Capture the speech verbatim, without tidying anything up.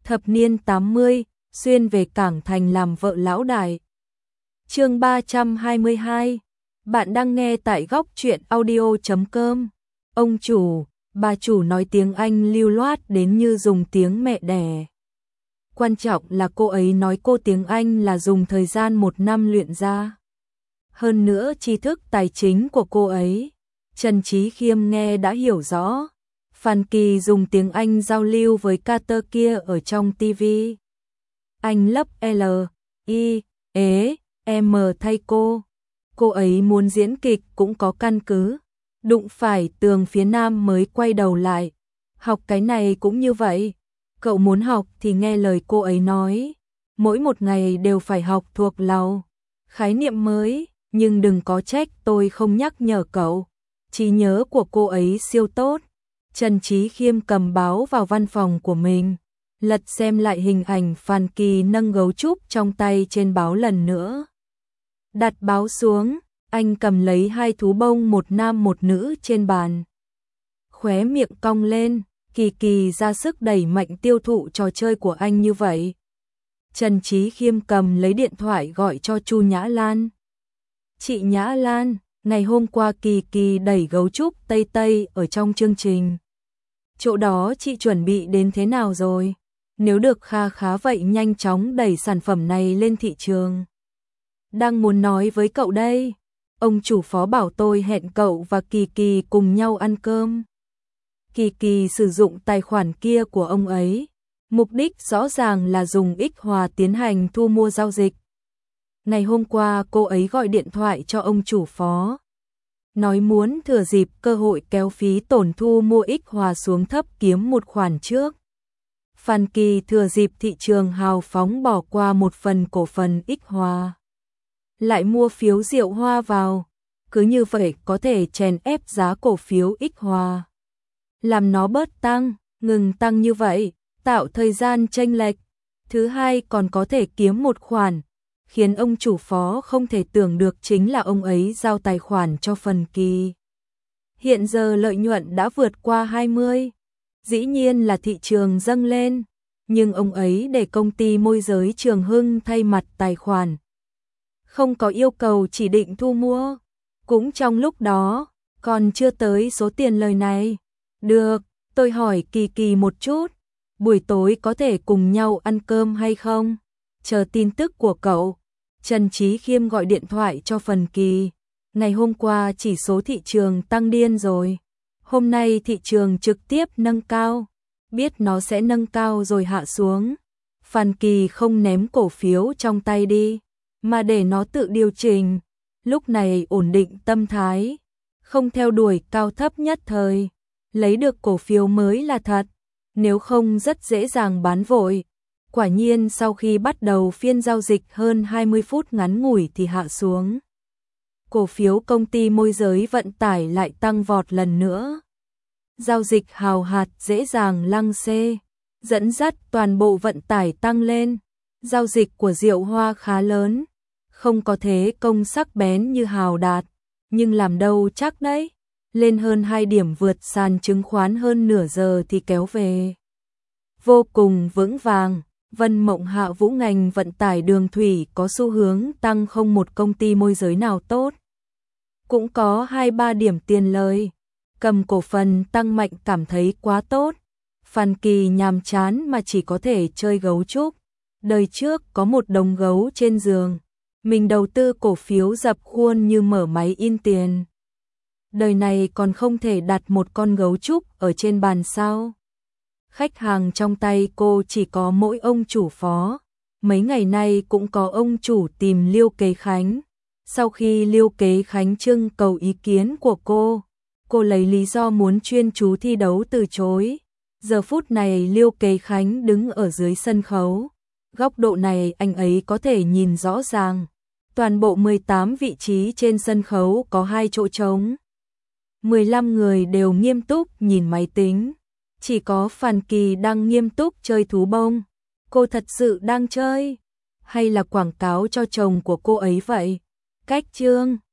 thập niên tám mươi, xuyên về Cảng Thành làm vợ lão đại. Chương ba trăm hai mươi hai. Bạn đang nghe tại góc truyện audio chấm com. Ông chủ, bà chủ nói tiếng Anh lưu loát đến như dùng tiếng mẹ đẻ. Quan trọng là cô ấy nói cô tiếng Anh là dùng thời gian một năm luyện ra. Hơn nữa tri thức tài chính của cô ấy, Trần Chí Khiêm nghe đã hiểu rõ. Phan Kỳ dùng tiếng Anh giao lưu với Carter kia ở trong ti vi. Anh lấp L, I, E, M thay cô. Cô ấy muốn diễn kịch cũng có căn cứ. Đụng phải tường phía nam mới quay đầu lại. Học cái này cũng như vậy. Cậu muốn học thì nghe lời cô ấy nói. Mỗi một ngày đều phải học thuộc lòng khái niệm mới, nhưng đừng có trách tôi không nhắc nhở cậu. Trí nhớ của cô ấy siêu tốt. Trần Chí Khiêm cầm báo vào văn phòng của mình, lật xem lại hình ảnh Phan Kỳ nâng gấu trúc trong tay trên báo lần nữa. Đặt báo xuống, anh cầm lấy hai thú bông một nam một nữ trên bàn. Khóe miệng cong lên, Kỳ Kỳ ra sức đẩy mạnh tiêu thụ trò chơi của anh như vậy. Trần Chí Khiêm cầm lấy điện thoại gọi cho Chu Nhã Lan. Chị Nhã Lan, ngày hôm qua Kỳ Kỳ đẩy gấu trúc Tây Tây ở trong chương trình. Chỗ đó chị chuẩn bị đến thế nào rồi? Nếu được kha khá vậy nhanh chóng đẩy sản phẩm này lên thị trường. Đang muốn nói với cậu đây. Ông chủ phó bảo tôi hẹn cậu và Kỳ Kỳ cùng nhau ăn cơm. Kỳ Kỳ sử dụng tài khoản kia của ông ấy. Mục đích rõ ràng là dùng X Hòa tiến hành thu mua giao dịch. Ngày hôm qua cô ấy gọi điện thoại cho ông chủ phó. Nói muốn thừa dịp cơ hội kéo phí tổn thu mua X Hòa xuống thấp kiếm một khoản trước. Phan Kỳ thừa dịp thị trường hào phóng bỏ qua một phần cổ phần X Hòa. Lại mua phiếu Diệu Hoa vào. Cứ như vậy có thể chèn ép giá cổ phiếu X Hòa. Làm nó bớt tăng, ngừng tăng như vậy, tạo thời gian chênh lệch. Thứ hai còn có thể kiếm một khoản. Khiến ông chủ phó không thể tưởng được chính là ông ấy giao tài khoản cho Phan Kỳ. Hiện giờ lợi nhuận đã vượt qua hai mươi. Dĩ nhiên là thị trường dâng lên, nhưng ông ấy để công ty môi giới Trường Hưng thay mặt tài khoản. Không có yêu cầu chỉ định thu mua. Cũng trong lúc đó, còn chưa tới số tiền lời này. Được, tôi hỏi Kỳ Kỳ một chút. Buổi tối có thể cùng nhau ăn cơm hay không? Chờ tin tức của cậu. Trần Chí Khiêm gọi điện thoại cho Phan Kỳ. Ngày hôm qua chỉ số thị trường tăng điên rồi. Hôm nay thị trường trực tiếp nâng cao. Biết nó sẽ nâng cao rồi hạ xuống. Phan Kỳ không ném cổ phiếu trong tay đi, mà để nó tự điều chỉnh. Lúc này ổn định tâm thái. Không theo đuổi cao thấp nhất thời. Lấy được cổ phiếu mới là thật. Nếu không rất dễ dàng bán vội. Quả nhiên sau khi bắt đầu phiên giao dịch hơn hai mươi phút ngắn ngủi thì hạ xuống. Cổ phiếu công ty môi giới vận tải lại tăng vọt lần nữa. Giao dịch hào hạt dễ dàng lăng xê, dẫn dắt toàn bộ vận tải tăng lên. Giao dịch của Diệu Hoa khá lớn, không có thế công sắc bén như Hào Đạt, nhưng làm đâu chắc đấy. Lên hơn hai điểm vượt sàn chứng khoán hơn nửa giờ thì kéo về. Vô cùng vững vàng. Vân Mộng Hạ Vũ ngành vận tải đường thủy có xu hướng tăng, không một công ty môi giới nào tốt. Cũng có hai ba điểm tiền lời. Cầm cổ phần tăng mạnh cảm thấy quá tốt. Phan Kỳ nhàm chán mà chỉ có thể chơi gấu trúc. Đời trước có một đống gấu trên giường. Mình đầu tư cổ phiếu dập khuôn như mở máy in tiền. Đời này còn không thể đặt một con gấu trúc ở trên bàn sao? Khách hàng trong tay cô chỉ có mỗi ông chủ phó. Mấy ngày nay cũng có ông chủ tìm Liêu Kế Khánh. Sau khi Liêu Kế Khánh trưng cầu ý kiến của cô, cô lấy lý do muốn chuyên chú thi đấu từ chối. Giờ phút này Liêu Kế Khánh đứng ở dưới sân khấu. Góc độ này anh ấy có thể nhìn rõ ràng. Toàn bộ mười tám vị trí trên sân khấu có hai chỗ trống. mười lăm người đều nghiêm túc nhìn máy tính. Chỉ có Phan Kỳ đang nghiêm túc chơi thú bông. Cô thật sự đang chơi? Hay là quảng cáo cho chồng của cô ấy vậy? Cách chương